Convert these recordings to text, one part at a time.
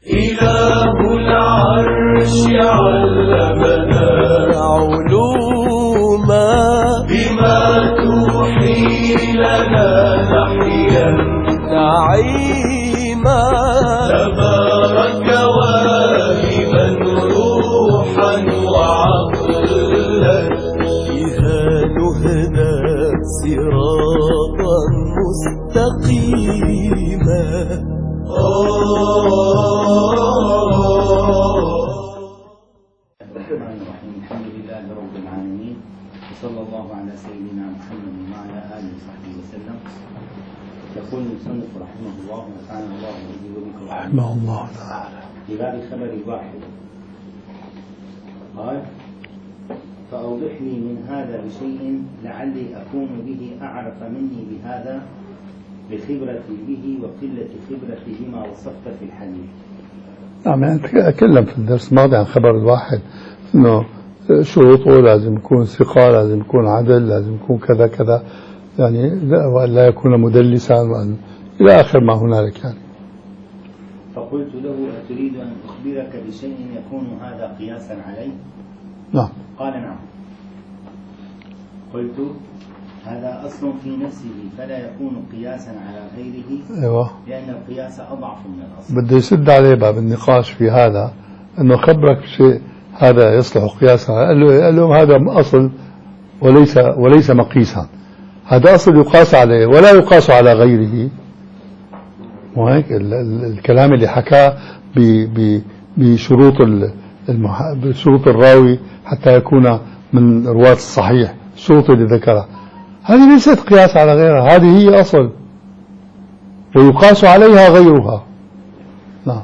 إله العرش علمنا علوما بما توحي لنا نحيا نعيما تبارك واهبا روحا وعقلا بها نهدى صراطا مستقيما. الحمد لله رب العالمين، وصلى الله على سيدنا محمد وعلى آله وصحبه وسلم. يقول المصنف رحمه الله وتعالى الله به وبكم رحمه الله تعالى في باب خبر الواحد قال: فأوضحني من هذا بشيء لعلي أكون به أعرف مني بهذا بخبرتي به وقلة خبرتي بما وصفت في الحديث. نعم، يعني أتكلم في الدرس الماضي عن خبر الواحد إنه شروطه لازم يكون ثقة، لازم يكون عدل، لازم يكون كذا كذا، يعني لا يكون مدلسا إلى آخر ما هنالك يعني. فقلت له: أتريد أن أخبرك بشيء يكون هذا قياسا عليه؟ نعم. قال: نعم. قلت: هذا أصل في نفسه فلا يكون قياسا على غيره. أيوة. لأن القياس أضعف من الأصل. بده يسد عليه باب النقاش في هذا، أنه خبرك بشيء هذا يصلح قياسا، قال له هذا أصل وليس مقيسا، هذا أصل يقاس عليه ولا يقاس على غيره. وهيك الكلام اللي حكاه بشروط الراوي حتى يكون من رواة الصحيح، الشروط اللي ذكرها هذه ليست قياس على غيرها، هذه هي أصل ويقاس عليها غيرها. نعم.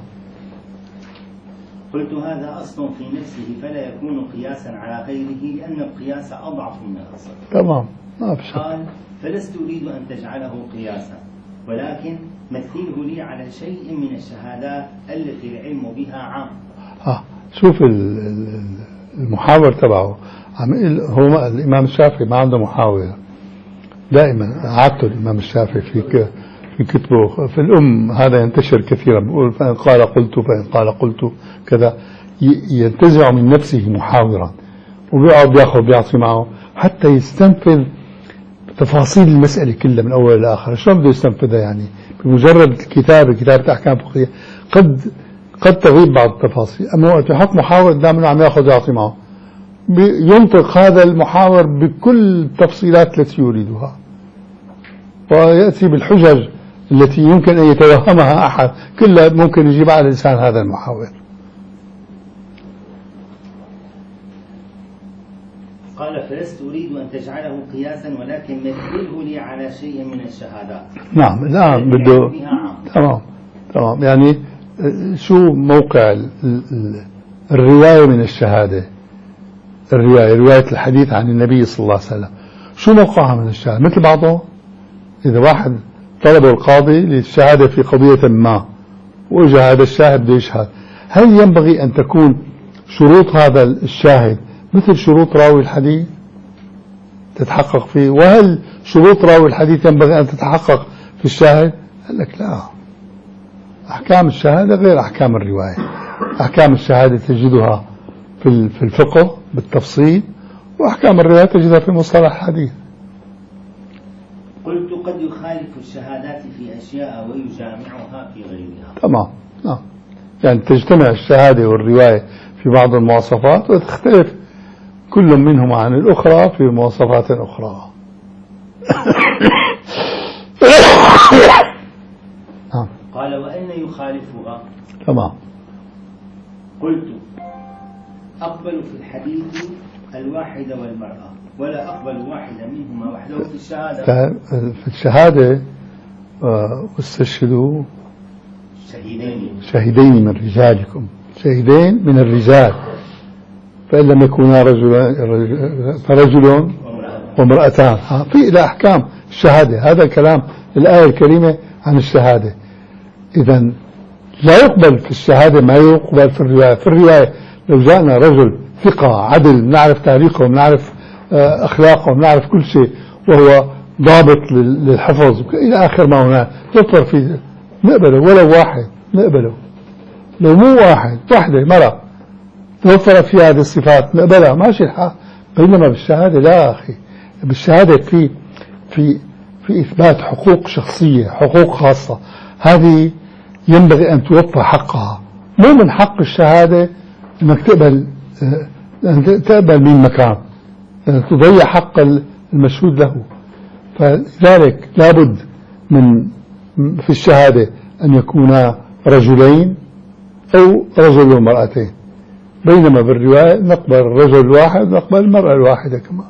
قلت: هذا أصل في نفسه فلا يكون قياسا على غيره لأن القياس أضعف من الأصل. تمام، ما في شك. قال: فلست أريد أن تجعله قياسا، ولكن مثله لي على شيء من الشهادات التي العلم بها عام. شوف المحاور تبعه، هو الإمام الشافعي ما عنده محاور دائما، عادته الإمام الشافعي في كتبه في الأم هذا ينتشر كثيرا، بيقول فإن قال قلت كذا، ينتزع من نفسه محاورا وبيقعد يعطي معه حتى يستنفذ تفاصيل المسألة كلها من أول إلى آخر. شلون بده يستنفذها؟ يعني بمجرد كتابة أحكام فقهية قد تغيب بعض التفاصيل، أما وقت يحط محاور دائما عم يأخذ يعطي معه، ينطق هذا المحاور بكل التفصيلات التي يريدها ويأتي بالحجج التي يمكن أن يتوهمها أحد، كلها ممكن يجيب على لسان هذا المحاور. قال: فلست أريد أن تجعله قياسا ولكن مثله لي على شيء من الشهادات. نعم، لا بده. تمام. يعني شو موقع الرواية من الشهادة؟ رواية الحديث عن النبي صلى الله عليه وسلم شو موقعها من الشهادة؟ مثل بعضه، إذا واحد طلب القاضي للشهادة في قضية ما وإجا هذا الشاهد بده يشهد، هل ينبغي أن تكون شروط هذا الشاهد مثل شروط راوي الحديث تتحقق فيه؟ وهل شروط راوي الحديث ينبغي أن تتحقق في الشاهد؟ قال لك لا، أحكام الشهادة غير أحكام الرواية. أحكام الشهادة تجدها في الفقه بالتفصيل، وأحكام الرواية تجدها في مصطلح الحديث. قلت: قد يخالف الشهادات في أشياء ويجامعها في غيرها. تمام. يعني تجتمع الشهادة والرواية في بعض المواصفات وتختلف كل منهما عن الأخرى في مواصفات أخرى. قال: وأين يخالفها؟ تمام. قلت: أقبل في الحديث الواحد والمرأة، ولا أقبل واحدة منهما وحده في الشهادة. في الشهادة واستشهدوا شهيدين من رجالكم، شهيدين من الرجال، فإن لم يكونا فرجل وامرأتان. في إلى أحكام الشهادة، هذا الكلام الآية الكريمة عن الشهادة. إذن لا يقبل في الشهادة ما يقبل في الرواية. في الرواية لو جاءنا رجل ثقة عدل، نعرف تاريخه، نعرف أخلاقه، نعرف كل شيء، وهو ضابط للحفظ إلى آخر ما هناك، نظر فيه نقبله، ولو واحد نقبله. لو مو واحدة مرة توفرت فيها هذه الصفات نقبلها ماشي الحق. بينما بالشهادة لا أخي، بالشهادة في إثبات حقوق شخصية، حقوق خاصة، هذه ينبغي أن توفى حقها. مو من حق الشهادة أنك تقبل من مكان، تضيع حق المشهود له. فلذلك لابد من في الشهادة أن يكونا رجلين أو رجل ومرأتين، بينما بالرواية نقبل الرجل الواحد ونقبل المرأة الواحدة كمان.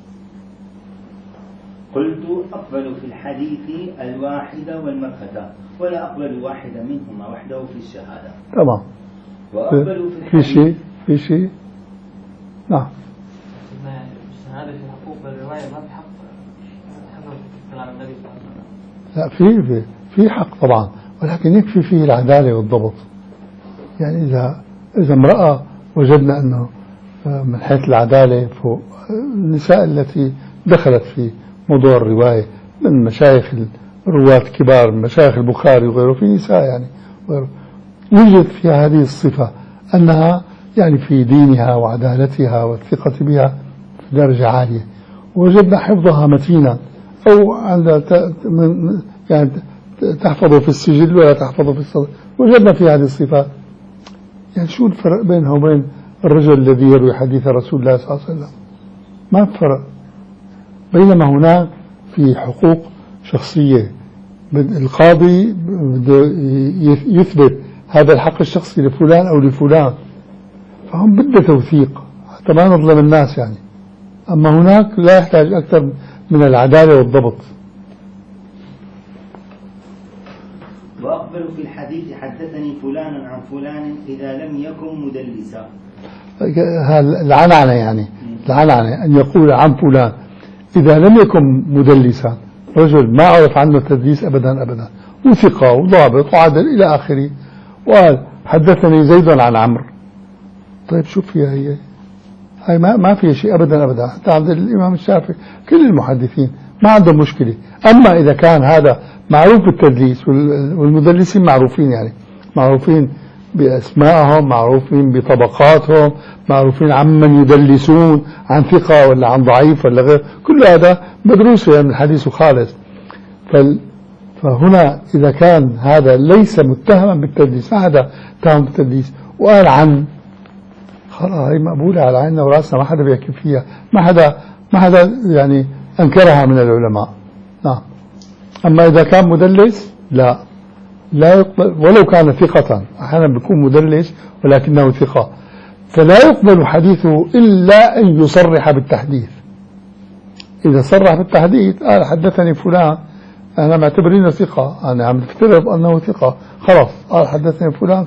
قلت أقبل في الحديث الواحدة والمرأة، ولا أقبل واحدة منهما وحده في الشهادة. تمام. وأقبل في الحديث في شيء نعم. الشهادة في حقوق بالرواية ما في حق حسب كلام النبي صلى الله عليه لا وسلم. في حق طبعا، ولكن يكفي فيه العدالة والضبط. يعني إذا امرأة وجدنا أنه من حيث العدالة فوق النساء التي دخلت في موضوع الرواية من مشايخ الرواة الكبار، من مشايخ البخاري وغيره، في نساء يعني يوجد فيها هذه الصفة أنها يعني في دينها وعدالتها والثقة بها في درجة عالية، ووجدنا حفظها متينا أو عندها يعني تحفظه في السجل ولا تحفظه في الصدر، وجدنا في هذه الصفات. يعني شو الفرق بينها وبين الرجل الذي يروي حديث رسول الله صلى الله عليه وسلم؟ ما في فرق. بينما هناك في حقوق شخصية القاضي بده يثبت هذا الحق الشخصي لفلان أو لفلان، فهم بده توثيق حتى ما نظلم الناس يعني. أما هناك لا يحتاج أكثر من العدالة والضبط. وأقبل في الحديث حدثني فلان عن فلان إذا لم يكن مدلسا. العنعنة يعني العنعنة أن يقول عن فلان إذا لم يكن مدلسا، رجل ما عرف عنه التدليس أبدا وثقة وضابط وعدل إلى آخره، وقال حدثني زيد عن عمرو. طيب شوف فيها هاي ما فيها شيء أبدا. حتى عند الإمام الشافعي كل المحدثين ما عندهم مشكلة. أما إذا كان هذا معروف بالتدليس، والمدلسين معروفين يعني معروفين بأسمائهم، معروفين بطبقاتهم، معروفين عمن يدلسون، عن ثقة ولا عن ضعيف ولا غير، كل هذا مدروس يعني الحديث خالص. فهنا إذا كان هذا ليس متهما بالتدليس، هذا اتهم بالتدليس وقال عن، خلاص هي مقبولة على عيننا وراسنا، ما حدا بيحكي فيها، ما حدا يعني أنكرها من العلماء. نعم. أما إذا كان مدلس لا يقبل، ولو كان ثقة، أحيانا بيكون مدلس ولكنه ثقة، فلا يقبل حديثه إلا أن يصرح بالتحديث. إذا صرح بالتحديث قال حدثني فلان، أنا معتبرينه ثقة، أنا عم افترض أنه ثقة، خلاص قال حدثني فلان.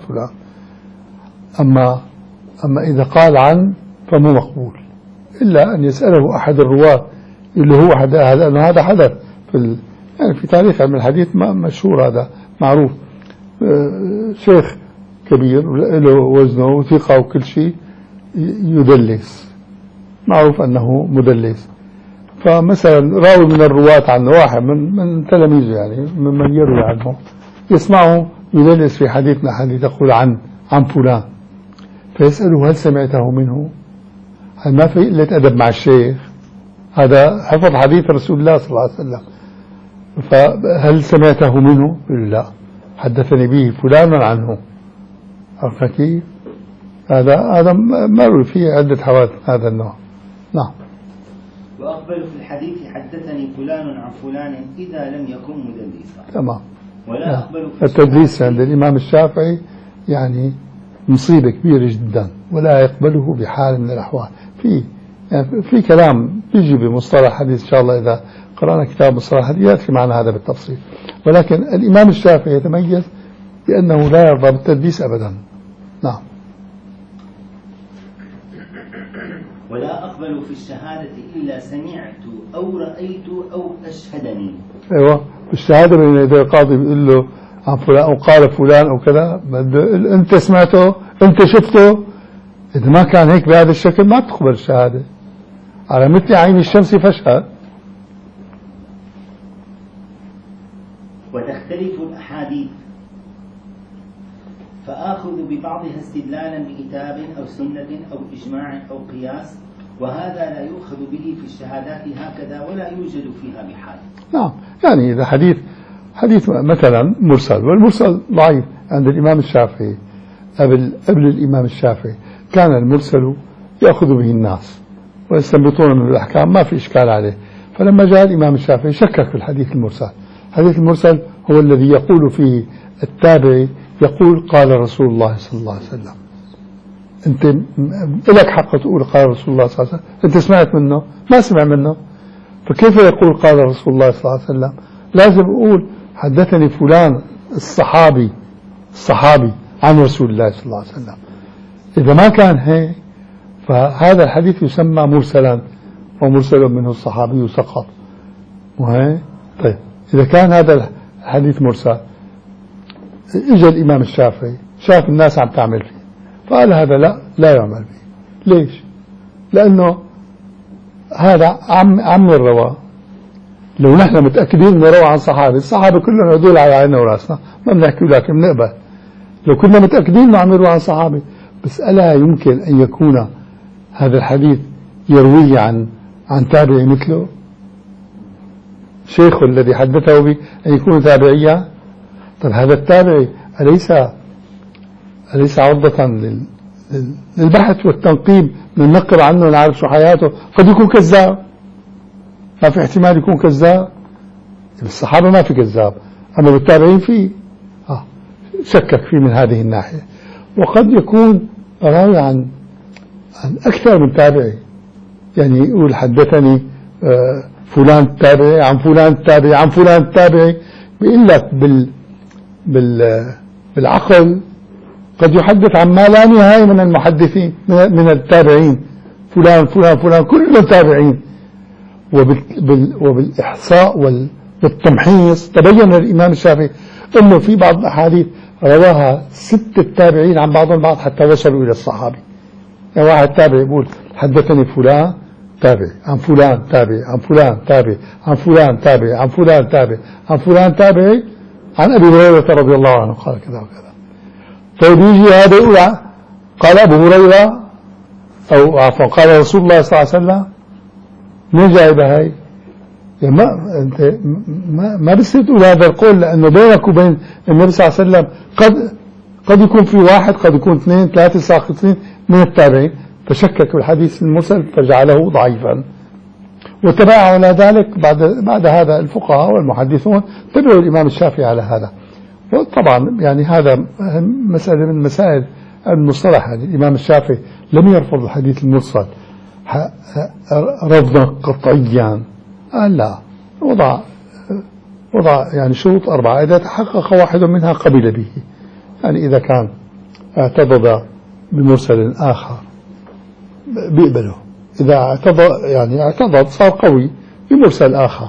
أما إذا قال عن فمو مقبول، إلا أن يسأله أحد الرواة اللي هو لأنه هذا حدث يعني في تاريخ علم الحديث مشهور، هذا معروف، شيخ كبير له وزنه وثقة وكل شيء يدلس، معروف أنه مدلس. فمثلا راوي من الرواة عنه، واحد من تلاميذه يعني ممن يروي عنه، يسمعه يدلس في حديثنا حديث يقول عن فلان، فيسأله هل سمعته منه؟ هل ما في قلة أدب مع الشيخ؟ هذا حفظ حديث رسول الله صلى الله عليه وسلم، فهل سمعته منه؟ يقول لا، حدثني به فلان عنه. عرفت كيف؟ هذا مر فيه عدة حوادث هذا النوع. نعم. وأقبل في الحديث حدثني فلان عن فلان إذا لم يكن مدلسا. تمام. ولا أقبل في التدليس عند الإمام الشافعي يعني مصيبة كبيرة جدا، ولا يقبله بحال من الأحوال. في كلام بيجي بمصطلح حديث إن شاء الله إذا قرأنا كتاب مصطلح حديث يأتي معنا هذا بالتفصيل، ولكن الإمام الشافعي يتميز بأنه لا يرضى بالتدليس أبدا. نعم. ولا أقبل في الشهادة إلا سمعت أو رأيت أو أشهدني. أيوة، في الشهادة بين يدي القاضي بيقول له عن فلان أو قال فلان أو كذا، أنت سمعته، أنت شفته. إذا ما كان هيك بهذا الشكل ما تقبل الشهادة. على مثل عين الشمس فاشهد. وتختلف الأحاديث فآخذ بعضها استدلالا بكتاب أو سنة أو إجماع أو قياس، وهذا لا يؤخذ به في الشهادات هكذا ولا يوجد فيها بحال. نعم، يعني إذا حديث مثلا مرسل، والمرسل ضعيف عند الإمام الشافعي قبل الإمام الشافعي كان المرسل يأخذ به الناس ويستنبطون من الأحكام، ما في إشكال عليه. فلما جاء الإمام الشافعي شكك في الحديث المرسل. الحديث المرسل هو الذي يقول فيه التابعي يقول قال رسول الله صلى الله عليه وسلم. أنت لك حق تقول قال رسول الله صلى الله عليه وسلم، أنت سمعت منه؟ ما سمع منه، فكيف يقول قال رسول الله صلى الله عليه وسلم؟ لازم أقول حدثني فلان الصحابي عن رسول الله صلى الله عليه وسلم. إذا ما كان هيك فهذا الحديث يسمى مرسلا، ومرسل منه الصحابي سقط. وهي طيب، إذا كان هذا الحديث مرسل، إجا الإمام الشافعي شاف الناس عم تعمل فيه فقال هذا لا يعمل فيه. ليش؟ لأنه هذا عم الرواة. لو نحن متأكدين انه روى عن صحابي، الصحابة كلهم هذول على عيننا وراسنا ما بنحكي، لكن بنقبل. لو كنا متأكدين انه عم يروى عن صحابي، بس ألا يمكن أن يكون هذا الحديث يرويه عن تابعي مثله؟ شيخه الذي حدثه به أن يكون تابعيا؟ طب هذا التابعي أليس عرضة للبحث والتنقيب، ننقب عنه ونعرف شو حياته؟ قد يكون كذاب، ما في احتمال يكون كذاب؟ الصحابة ما في كذاب، أما بالتابعين فيه. شكك فيه من هذه الناحية. وقد يكون راوي عن أكثر من تابعي، يعني يقول حدثني فلان التابعي عن فلان التابعي عن فلان التابعي، بيقول لك بالعقل قد يحدث عن ما لا نهاية من المحدثين من التابعين، فلان فلان فلان كلهم تابعين. وبالإحصاء والتمحيص تبين للإمام الشافعي أنه في بعض الأحاديث رواها 6 تابعين عن بعض البعض حتى وصلوا إلى الصحابي. يعني واحد تابعي يقول حدثني فلان تابعي عن فلان تابعي عن فلان تابعي عن فلان تابعي عن فلان تابعي عن فلان تابعي عن أبي هريرة رضي الله عنه قال كذا وكذا. طيب يجي هذا يقول قال أبو هريرة أو عفوا قال رسول الله صلى الله عليه وسلم، من جايبها هاي؟ يعني أنت ما بصير تقول هذا القول، لأنه بينك وبين النبي صلى الله عليه وسلم قد يكون في واحد، قد يكون 2 3 ساقطين من التابعين، فشكك في الحديث المرسل فجعله ضعيفا. وتبع على ذلك بعد هذا الفقهاء والمحدثون تبعوا الإمام الشافعي على هذا. وطبعا يعني هذا مسألة من مسائل المصطلح. يعني الإمام الشافعي لم يرفض الحديث المرسل رفضا قطعيا، لا، وضع يعني شروط 4 إذا تحقق واحد منها قبل به. يعني إذا كان اعتضد بمرسل آخر بيقبله، إذا اعتضد صار قوي بمرسل آخر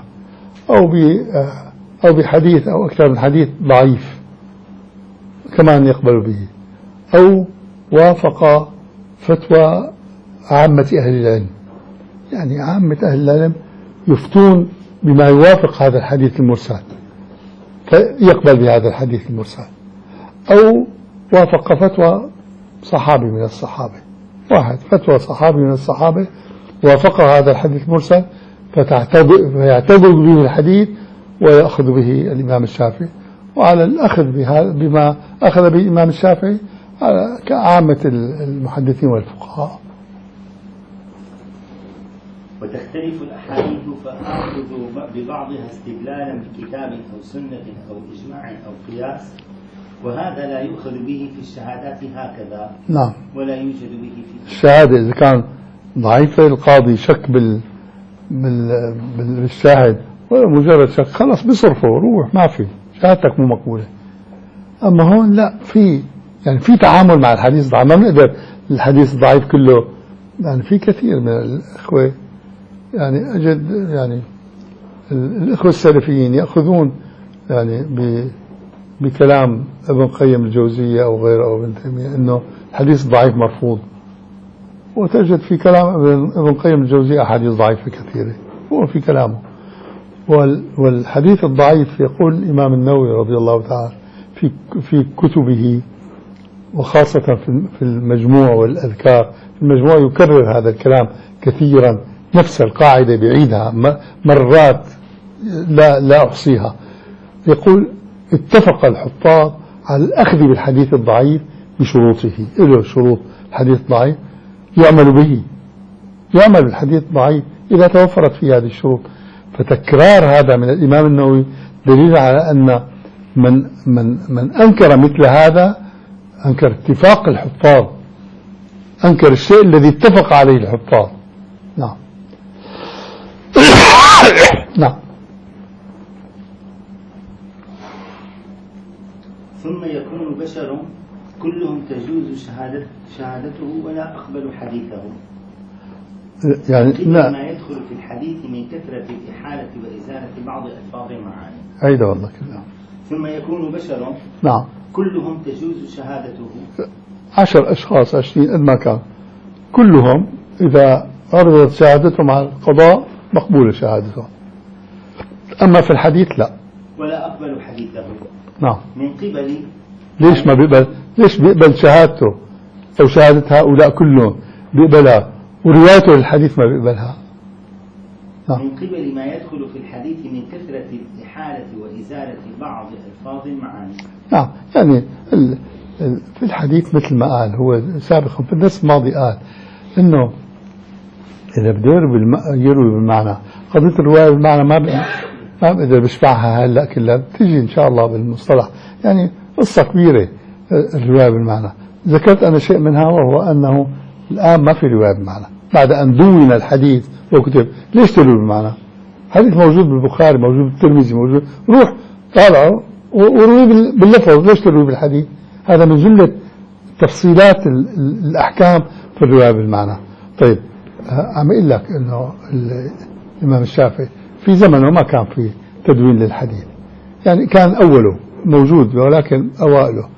أو بحديث أو أكثر من حديث ضعيف كمان يقبل به، أو وافق فتوى عامة أهل العلم. يعني عامة أهل العلم يفتون بما يوافق هذا الحديث المرسل فيقبل بهذا الحديث المرسل، أو وافق فتوى صحابي من الصحابة، واحد فتوى صحابي من الصحابة وافق هذا الحديث المرسل فيعتبر به الحديث ويأخذ به الإمام الشافعي. وعلى الأخذ بما أخذ به الإمام الشافعي كعامة المحدثين والفقهاء. وتختلف الأحاديث فآخذ ببعضها استدلالا بكتاب أو سنة أو إجماع أو قياس، وهذا لا يؤخذ به في الشهادات هكذا. نعم. ولا يوجد به في الشهادة إذا كان ضعيفة القاضي شك بالشاهد ولا مجرد شك خلاص بصرفه روح، ما في شهادتك مو مقبولة. أما هون لا، في تعامل مع الحديث الضعيف، ما بنقدر الحديث الضعيف كله. يعني في كثير من الإخوة يعني أجد يعني الإخوة السلفيين يأخذون يعني بكلام ابن قيم الجوزية أو غيره أو ابن تيمية إنه الحديث الضعيف مرفوض، وتجد في كلام ابن قيم الجوزية أحاديث ضعيفة كثيرة هو في كلامه. والحديث الضعيف يقول الإمام النووي رضي الله تعالى في كتبه وخاصة في المجموع والأذكار. في المجموع يكرر هذا الكلام كثيرا، نفس القاعدة بعيدها مرات لا أحصيها. يقول اتفق الحفاظ على الأخذ بالحديث الضعيف بشروطه. له شروط الحديث الضعيف يعمل به، يعمل بالحديث الضعيف إذا توفرت فيه هذه الشروط. فتكرار هذا من الإمام النووي دليل على أن من أنكر مثل هذا أنكر اتفاق الحفاظ، أنكر الشيء الذي اتفق عليه الحفاظ. نعم. نعم. ثم يكون بشر كلهم تجوز شهادته ولا أقبل حديثه. يعني لا ما يدخل في الحديث من كثرة الإحالة وإزالة بعض ألفاظ المعاني. أيضا والله كلام. ثم يكون بشر نعم كلهم تجوز شهادته. 10 أشخاص 20 قد ما كان، كلهم إذا عرضت شهادتهم على القضاء مقبولة شهادتهم. أما في الحديث لا. ولا أقبل حديثه. نعم. من قبل ليش ما بيقبل؟ ليش بيقبل شهادته أو شهادة هؤلاء كلهم بيقبلها وروايته للحديث ما بيقبلها؟ نعم. من قبل ما يدخل في الحديث من كثرة الإحالة وإزالة بعض ألفاظ المعاني. نعم. يعني في الحديث مثل ما قال هو سابقا في الدرس الماضي قال إنه إذا بده يروي بالمعنى، قضية الرواية بالمعنى ما بقدر بشبعها هلا كلها، بتيجي إن شاء الله بالمصطلح، يعني قصة كبيرة الرواية بالمعنى. ذكرت أنا شيء منها، وهو أنه الآن ما في رواية بالمعنى بعد أن دون الحديث وكتب. ليش تروي بالمعنى؟ حديث موجود بالبخاري، موجود بالترمذي، موجود، روح طالعه وروي باللفظ. ليش تروي بالحديث؟ هذا من جملة تفصيلات الأحكام في الرواية بالمعنى. طيب عم أقول لك إنه الإمام الشافعي في زمنه ما كان في تدوين للحديث، يعني كان أوله موجود ولكن أوائله.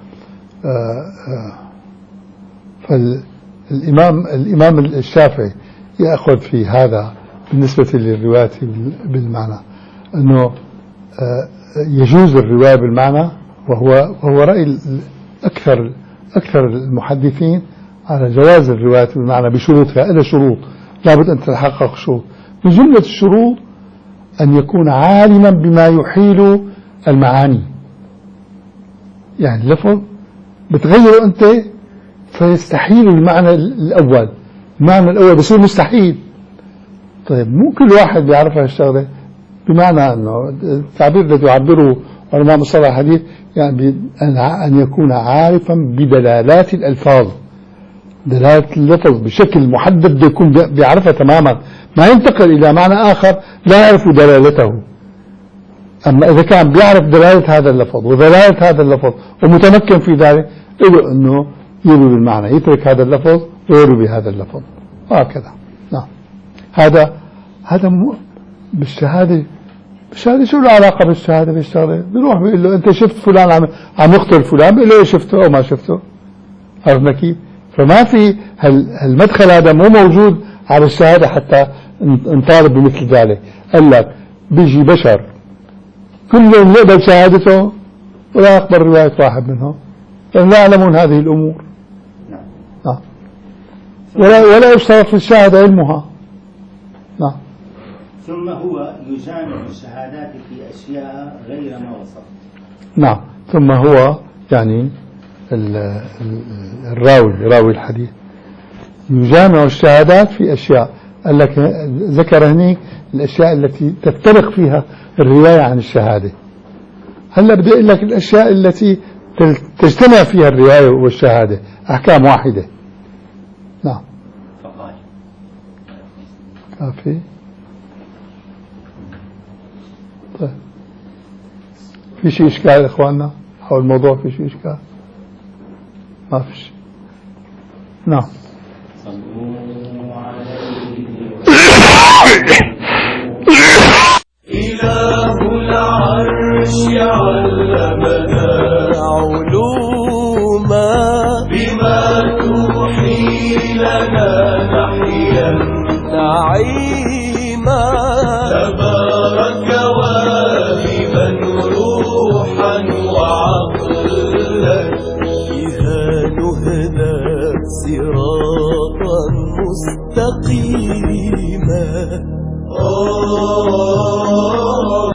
فالإمام الشافعي يأخذ في هذا بالنسبة للرواية بالمعنى أنه يجوز الرواية بالمعنى، وهو رأي أكثر المحدثين على جواز الرواية بالمعنى بشروطها. إلى شروط لابد أن تتحقق شروط. من جملة الشروط أن يكون عالما بما يحيل المعاني. يعني اللفظ بتغيره أنت فيستحيل المعنى الأول، المعنى الأول بصير مستحيل. طيب مو كل واحد بيعرف هالشغلة، بمعنى أنه التعبير الذي يعبره علماء مصطلح الحديث يعني أن يكون عارفا بدلالات الألفاظ، دلالة اللفظ بشكل محدد بده يكون بيعرفها تماما، ما ينتقل إلى معنى آخر لا يعرف دلالته. أما إذا كان بيعرف دلالة هذا اللفظ ودلالة هذا اللفظ ومتمكن في ذلك، له أنه يروي بالمعنى، يترك هذا اللفظ ويروي بهذا اللفظ، وهكذا. نعم. هذا بالشهادة شو العلاقة بالشهادة بالشغلة؟ بيروح بيقول له أنت شفت فلان عم يقتل فلان، بيقول له شفته أو ما شفته. عرفنا كيف؟ فما في هالمدخل هذا مو موجود على الشهادة حتى نطالب بمثل ذلك. قال لك بيجي بشر كلهم يقبل شهادته ولا يقبل رواية واحد منهم، لأن لا يعلمون هذه الأمور. نعم. ولا يشترط في الشهادة علمها. نعم. ثم هو يجامع الشهادات في أشياء غير ما وصف. نعم. ثم هو يعني راوي الحديث يجامع الشهادات في أشياء. قال لك ذكر هنيك الأشياء التي تفترق فيها الرواية عن الشهادة. هلا بدي أقول لك الأشياء التي تجتمع فيها الرواية والشهادة أحكام واحدة. نعم. كافي. طيب في شيء إشكال إخواننا حول الموضوع؟ في شيء إشكال؟ ما فيش. نعم. إله العرش علمنا علوما بما توحي لنا نحيا نعيما تبارك واهبا روحا وعقلا نهدى صراطا مستقيما